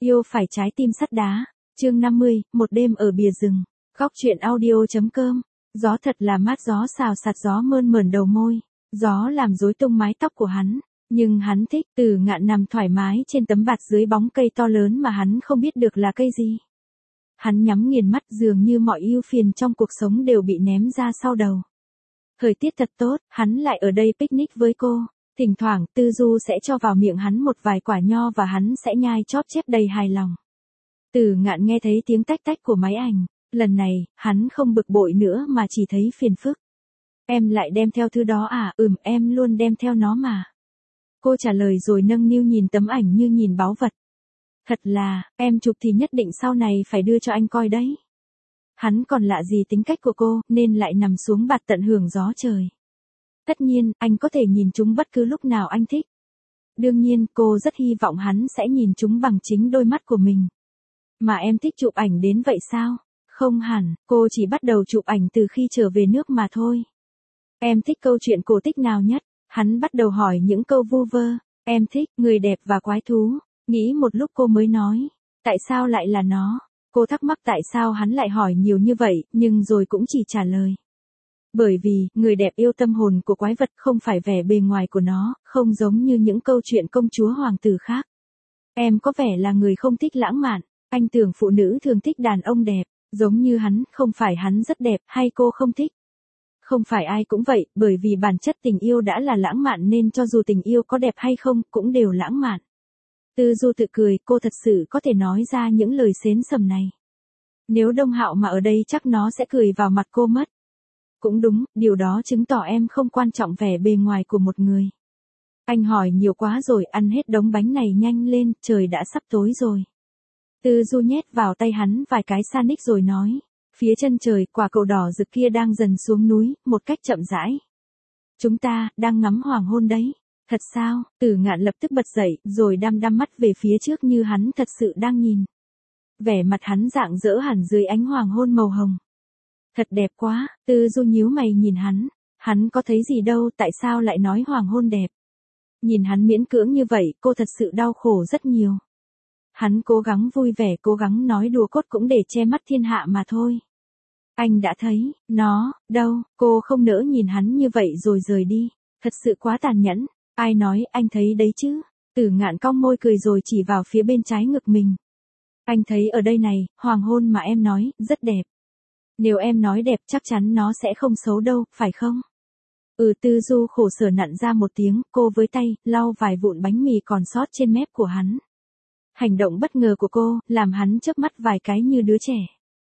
Yêu phải trái tim sắt đá. Chương 50, một đêm ở bìa rừng. Góc truyện audio.com. Gió thật là mát, gió xào xạc, gió mơn mởn đầu môi. Gió làm rối tung mái tóc của hắn. Nhưng hắn thích. Từ Ngạn nằm thoải mái trên tấm bạt dưới bóng cây to lớn mà hắn không biết được là cây gì. Hắn nhắm nghiền mắt, dường như mọi ưu phiền trong cuộc sống đều bị ném ra sau đầu. Thời tiết thật tốt, hắn lại ở đây picnic với cô. Thỉnh thoảng, Tư Du sẽ cho vào miệng hắn một vài quả nho và hắn sẽ nhai chóp chép đầy hài lòng. Từ Ngạn nghe thấy tiếng tách tách của máy ảnh. Lần này, hắn không bực bội nữa mà chỉ thấy phiền phức. Em lại đem theo thứ đó à? Em luôn đem theo nó mà. Cô trả lời rồi nâng niu nhìn tấm ảnh như nhìn báu vật. Thật là, em chụp thì nhất định sau này phải đưa cho anh coi đấy. Hắn còn lạ gì tính cách của cô, nên lại nằm xuống bạt tận hưởng gió trời. Tất nhiên, anh có thể nhìn chúng bất cứ lúc nào anh thích. Đương nhiên, cô rất hy vọng hắn sẽ nhìn chúng bằng chính đôi mắt của mình. Mà em thích chụp ảnh đến vậy sao? Không hẳn, cô chỉ bắt đầu chụp ảnh từ khi trở về nước mà thôi. Em thích câu chuyện cổ tích nào nhất? Hắn bắt đầu hỏi những câu vu vơ. Em thích người đẹp và quái thú. Nghĩ một lúc cô mới nói. Tại sao lại là nó? Cô thắc mắc tại sao hắn lại hỏi nhiều như vậy, nhưng rồi cũng chỉ trả lời. Bởi vì, người đẹp yêu tâm hồn của quái vật, không phải vẻ bề ngoài của nó, không giống như những câu chuyện công chúa hoàng tử khác. Em có vẻ là người không thích lãng mạn, anh tưởng phụ nữ thường thích đàn ông đẹp, giống như hắn, không phải hắn rất đẹp, hay cô không thích? Không phải ai cũng vậy, bởi vì bản chất tình yêu đã là lãng mạn nên cho dù tình yêu có đẹp hay không, cũng đều lãng mạn. Tư Du tự cười, cô thật sự có thể nói ra những lời xến sầm này. Nếu Đông Hạo mà ở đây chắc nó sẽ cười vào mặt cô mất. Cũng đúng, điều đó chứng tỏ em không quan trọng vẻ bề ngoài của một người. Anh hỏi nhiều quá rồi, ăn hết đống bánh này nhanh lên, trời đã sắp tối rồi. Tư Du nhét vào tay hắn vài cái Sanic rồi nói. Phía chân trời, quả cầu đỏ rực kia đang dần xuống núi, một cách chậm rãi. Chúng ta, đang ngắm hoàng hôn đấy. Thật sao? Từ Ngạn lập tức bật dậy, rồi đăm mắt về phía trước như hắn thật sự đang nhìn. Vẻ mặt hắn rạng rỡ hẳn dưới ánh hoàng hôn màu hồng. Thật đẹp quá, Tư Du nhíu mày nhìn hắn có thấy gì đâu, tại sao lại nói hoàng hôn đẹp? Nhìn hắn miễn cưỡng như vậy, cô thật sự đau khổ rất nhiều. Hắn cố gắng vui vẻ, cố gắng nói đùa cốt cũng để che mắt thiên hạ mà thôi. Anh đã thấy, nó, đâu, cô không nỡ nhìn hắn như vậy rồi rời đi, thật sự quá tàn nhẫn. Ai nói, anh thấy đấy chứ? Tử Ngạn cong môi cười rồi chỉ vào phía bên trái ngực mình. Anh thấy ở đây này, hoàng hôn mà em nói, rất đẹp. Nếu em nói đẹp chắc chắn nó sẽ không xấu đâu, phải không? Tư Du khổ sở nặn ra một tiếng, cô với tay, lau vài vụn bánh mì còn sót trên mép của hắn. Hành động bất ngờ của cô, làm hắn chớp mắt vài cái như đứa trẻ.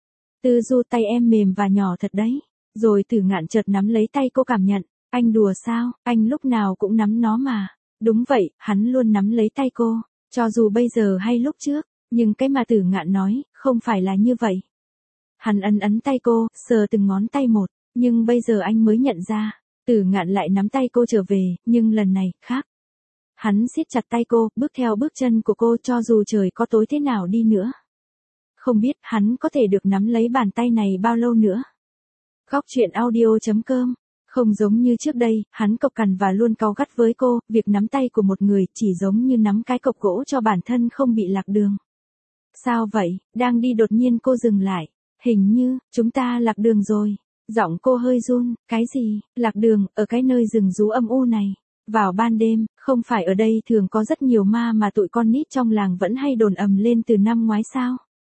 Tư Du, tay em mềm và nhỏ thật đấy. Rồi Tử Ngạn chợt nắm lấy tay cô cảm nhận. Anh đùa sao, anh lúc nào cũng nắm nó mà. Đúng vậy, hắn luôn nắm lấy tay cô, cho dù bây giờ hay lúc trước, nhưng cái mà Tử Ngạn nói, không phải là như vậy. Hắn ấn tay cô, sờ từng ngón tay một, nhưng bây giờ anh mới nhận ra, Tử Ngạn lại nắm tay cô trở về, nhưng lần này, khác. Hắn siết chặt tay cô, bước theo bước chân của cô cho dù trời có tối thế nào đi nữa. Không biết hắn có thể được nắm lấy bàn tay này bao lâu nữa. Góc truyện audio.com. Không giống như trước đây, hắn cộc cằn và luôn cáu gắt với cô, việc nắm tay của một người chỉ giống như nắm cái cọc gỗ cho bản thân không bị lạc đường. Sao vậy, đang đi đột nhiên cô dừng lại. Hình như, chúng ta lạc đường rồi. Giọng cô hơi run, cái gì, lạc đường, ở cái nơi rừng rú âm u này. Vào ban đêm, không phải ở đây thường có rất nhiều ma mà tụi con nít trong làng vẫn hay đồn ầm lên từ năm ngoái sao?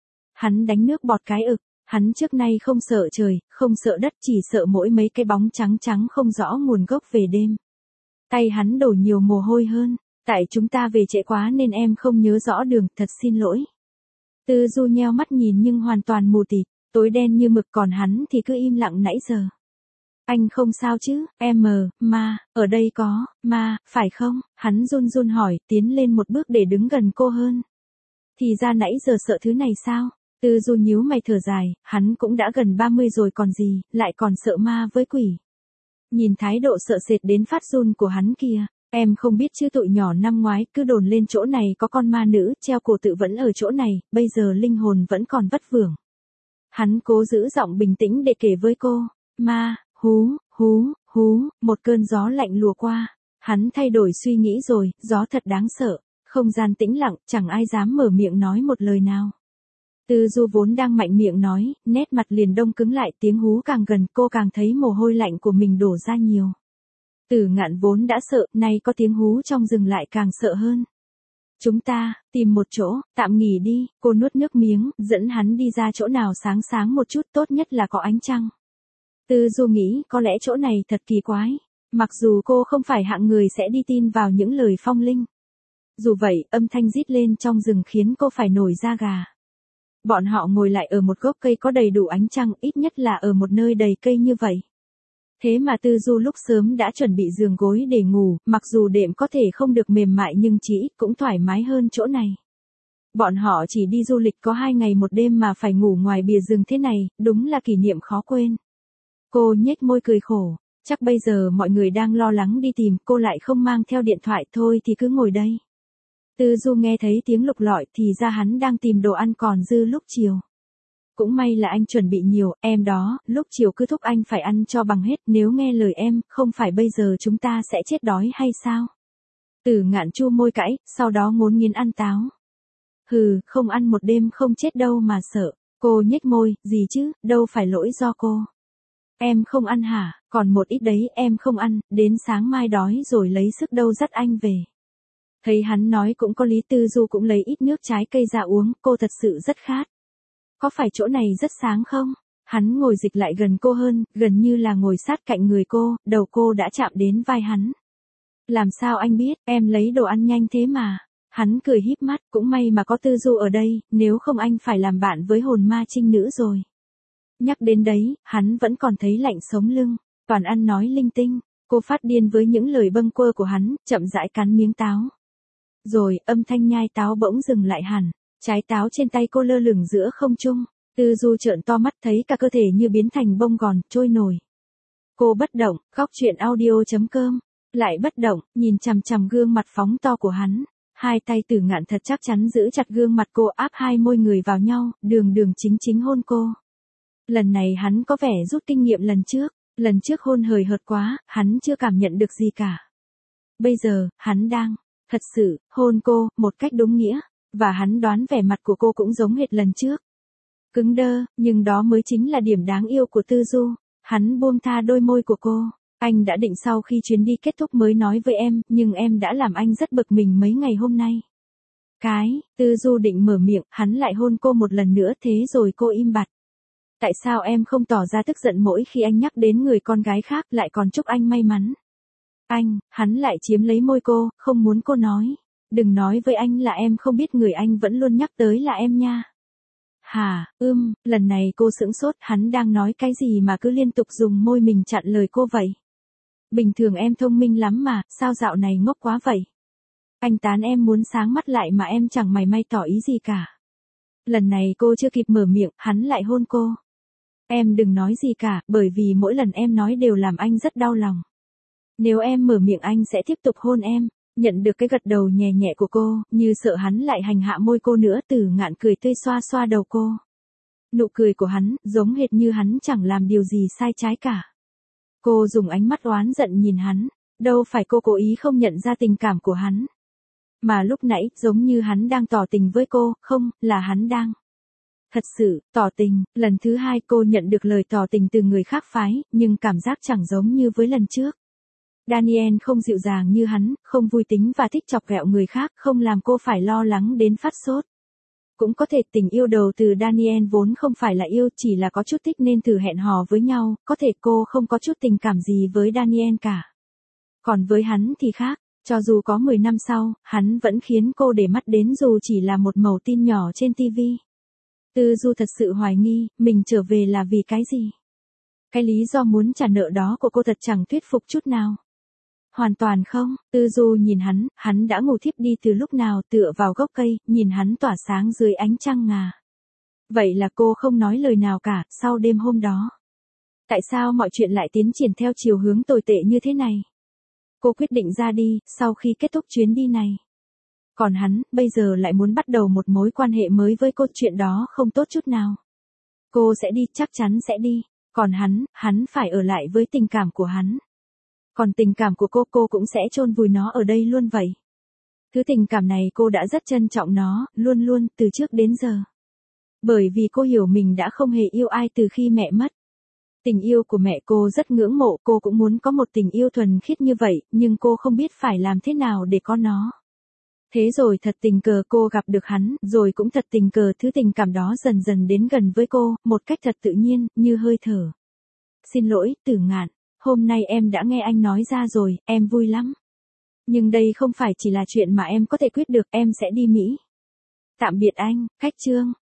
Hắn đánh nước bọt cái ực. Hắn trước nay không sợ trời, không sợ đất, chỉ sợ mỗi mấy cái bóng trắng trắng không rõ nguồn gốc về đêm. Tay hắn đổ nhiều mồ hôi hơn. Tại chúng ta về trễ quá nên em không nhớ rõ đường, thật xin lỗi. Tư Du nheo mắt nhìn nhưng hoàn toàn mù tịt, tối đen như mực, còn hắn thì cứ im lặng nãy giờ. Anh không sao chứ, ma, ở đây có, ma, phải không? Hắn run run hỏi, tiến lên một bước để đứng gần cô hơn. Thì ra nãy giờ sợ thứ này sao? Tư Du nhíu mày thở dài, hắn cũng đã gần 30 rồi còn gì, lại còn sợ ma với quỷ. Nhìn thái độ sợ sệt đến phát run của hắn kìa, em không biết chứ, tụi nhỏ năm ngoái cứ đồn lên chỗ này có con ma nữ treo cổ tự vẫn ở chỗ này, bây giờ linh hồn vẫn còn vất vưởng. Hắn cố giữ giọng bình tĩnh để kể với cô, ma, hú, một cơn gió lạnh lùa qua, hắn thay đổi suy nghĩ rồi, gió thật đáng sợ. Không gian tĩnh lặng, chẳng ai dám mở miệng nói một lời nào. Tư Du vốn đang mạnh miệng nói, nét mặt liền đông cứng lại, tiếng hú càng gần, cô càng thấy mồ hôi lạnh của mình đổ ra nhiều. Tử Ngạn vốn đã sợ, nay có tiếng hú trong rừng lại càng sợ hơn. Chúng ta, tìm một chỗ, tạm nghỉ đi, cô nuốt nước miếng, dẫn hắn đi ra chỗ nào sáng sáng một chút, tốt nhất là có ánh trăng. Tư Du nghĩ có lẽ chỗ này thật kỳ quái. Mặc dù cô không phải hạng người sẽ đi tin vào những lời phong linh. Dù vậy, âm thanh rít lên trong rừng khiến cô phải nổi da gà. Bọn họ ngồi lại ở một gốc cây có đầy đủ ánh trăng, ít nhất là ở một nơi đầy cây như vậy. Thế mà Tư Du lúc sớm đã chuẩn bị giường gối để ngủ, mặc dù đệm có thể không được mềm mại nhưng chỉ ít cũng thoải mái hơn chỗ này. Bọn họ chỉ đi du lịch có 2 ngày 1 đêm mà phải ngủ ngoài bìa rừng thế này, đúng là kỷ niệm khó quên. Cô nhếch môi cười khổ, chắc bây giờ mọi người đang lo lắng đi tìm, cô lại không mang theo điện thoại, thôi thì cứ ngồi đây. Tư Du nghe thấy tiếng lục lọi thì ra hắn đang tìm đồ ăn còn dư lúc chiều. Cũng may là anh chuẩn bị nhiều, em đó, lúc chiều cứ thúc anh phải ăn cho bằng hết, nếu nghe lời em, không phải bây giờ chúng ta sẽ chết đói hay sao? Tử Ngạn chu môi cãi, sau đó ngốn nghiến ăn táo. Hừ, không ăn một đêm không chết đâu mà sợ. Cô nhếch môi, gì chứ, đâu phải lỗi do cô. Em không ăn hả, còn một ít đấy em không ăn, đến sáng mai đói rồi lấy sức đâu dắt anh về. Thấy hắn nói cũng có lý, Tư Du cũng lấy ít nước trái cây ra uống, cô thật sự rất khát. Có phải chỗ này rất sáng không? Hắn ngồi dịch lại gần cô hơn, gần như là ngồi sát cạnh người cô, đầu cô đã chạm đến vai hắn. Làm sao anh biết, em lấy đồ ăn nhanh thế mà. Hắn cười híp mắt, cũng may mà có Tư Du ở đây, nếu không anh phải làm bạn với hồn ma trinh nữ rồi. Nhắc đến đấy, hắn vẫn còn thấy lạnh sống lưng, toàn ăn nói linh tinh, cô phát điên với những lời bâng quơ của hắn, chậm rãi cắn miếng táo. Rồi, âm thanh nhai táo bỗng dừng lại hẳn, trái táo trên tay cô lơ lửng giữa không trung, Tư Du trợn to mắt thấy cả cơ thể như biến thành bông gòn, trôi nổi. Cô bất động, góc truyện audio.com, lại bất động, nhìn chằm chằm gương mặt phóng to của hắn. Hai tay Tử Ngạn thật chắc chắn giữ chặt gương mặt cô, áp hai môi người vào nhau, đường đường chính chính hôn cô. Lần này hắn có vẻ rút kinh nghiệm lần trước hôn hời hợt quá, hắn chưa cảm nhận được gì cả. Bây giờ, hắn đang, thật sự, hôn cô, một cách đúng nghĩa, và hắn đoán vẻ mặt của cô cũng giống hệt lần trước. Cứng đơ, nhưng đó mới chính là điểm đáng yêu của Tư Du, hắn buông tha đôi môi của cô. Anh đã định sau khi chuyến đi kết thúc mới nói với em, nhưng em đã làm anh rất bực mình mấy ngày hôm nay. Tư Du định mở miệng, hắn lại hôn cô một lần nữa, thế rồi cô im bặt. Tại sao em không tỏ ra tức giận mỗi khi anh nhắc đến người con gái khác, lại còn chúc anh may mắn? Hắn lại chiếm lấy môi cô, không muốn cô nói. Đừng nói với anh là em không biết người anh vẫn luôn nhắc tới là em nha. Hả, lần này cô sững sốt, hắn đang nói cái gì mà cứ liên tục dùng môi mình chặn lời cô vậy? Bình thường em thông minh lắm mà, sao dạo này ngốc quá vậy? Anh tán em muốn sáng mắt lại mà em chẳng mày may tỏ ý gì cả. Lần này cô chưa kịp mở miệng, hắn lại hôn cô. Em đừng nói gì cả, bởi vì mỗi lần em nói đều làm anh rất đau lòng. Nếu em mở miệng anh sẽ tiếp tục hôn em. Nhận được cái gật đầu nhẹ nhẹ của cô, như sợ hắn lại hành hạ môi cô nữa, Tử Ngạn cười tươi xoa xoa đầu cô. Nụ cười của hắn, giống hệt như hắn chẳng làm điều gì sai trái cả. Cô dùng ánh mắt oán giận nhìn hắn, đâu phải cô cố ý không nhận ra tình cảm của hắn. Mà lúc nãy, giống như hắn đang tỏ tình với cô, không, là hắn đang. Thật sự, tỏ tình, lần thứ 2 cô nhận được lời tỏ tình từ người khác phái, nhưng cảm giác chẳng giống như với lần trước. Daniel không dịu dàng như hắn, không vui tính và thích chọc ghẹo người khác, không làm cô phải lo lắng đến phát sốt. Cũng có thể tình yêu đầu từ Daniel vốn không phải là yêu, chỉ là có chút thích nên thử hẹn hò với nhau, có thể cô không có chút tình cảm gì với Daniel cả. Còn với hắn thì khác, cho dù có 10 năm sau, hắn vẫn khiến cô để mắt đến dù chỉ là một mẩu tin nhỏ trên TV. Tư Du thật sự hoài nghi, mình trở về là vì cái gì? Cái lý do muốn trả nợ đó của cô thật chẳng thuyết phục chút nào. Hoàn toàn không, Tư Du nhìn hắn đã ngủ thiếp đi từ lúc nào, tựa vào gốc cây, nhìn hắn tỏa sáng dưới ánh trăng ngà. Vậy là cô không nói lời nào cả, sau đêm hôm đó. Tại sao mọi chuyện lại tiến triển theo chiều hướng tồi tệ như thế này? Cô quyết định ra đi, sau khi kết thúc chuyến đi này. Còn hắn, bây giờ lại muốn bắt đầu một mối quan hệ mới với cô, chuyện đó không tốt chút nào. Cô sẽ đi, chắc chắn sẽ đi. Còn hắn phải ở lại với tình cảm của hắn. Còn tình cảm của cô cũng sẽ chôn vùi nó ở đây luôn vậy. Thứ tình cảm này cô đã rất trân trọng nó, luôn luôn, từ trước đến giờ. Bởi vì cô hiểu mình đã không hề yêu ai từ khi mẹ mất. Tình yêu của mẹ cô rất ngưỡng mộ, cô cũng muốn có một tình yêu thuần khiết như vậy, nhưng cô không biết phải làm thế nào để có nó. Thế rồi thật tình cờ cô gặp được hắn, rồi cũng thật tình cờ thứ tình cảm đó dần dần đến gần với cô, một cách thật tự nhiên, như hơi thở. Xin lỗi, Tử Ngạn, hôm nay em đã nghe anh nói ra rồi, em vui lắm. Nhưng đây không phải chỉ là chuyện mà em có thể quyết được, em sẽ đi Mỹ. Tạm biệt anh, Khách Trương.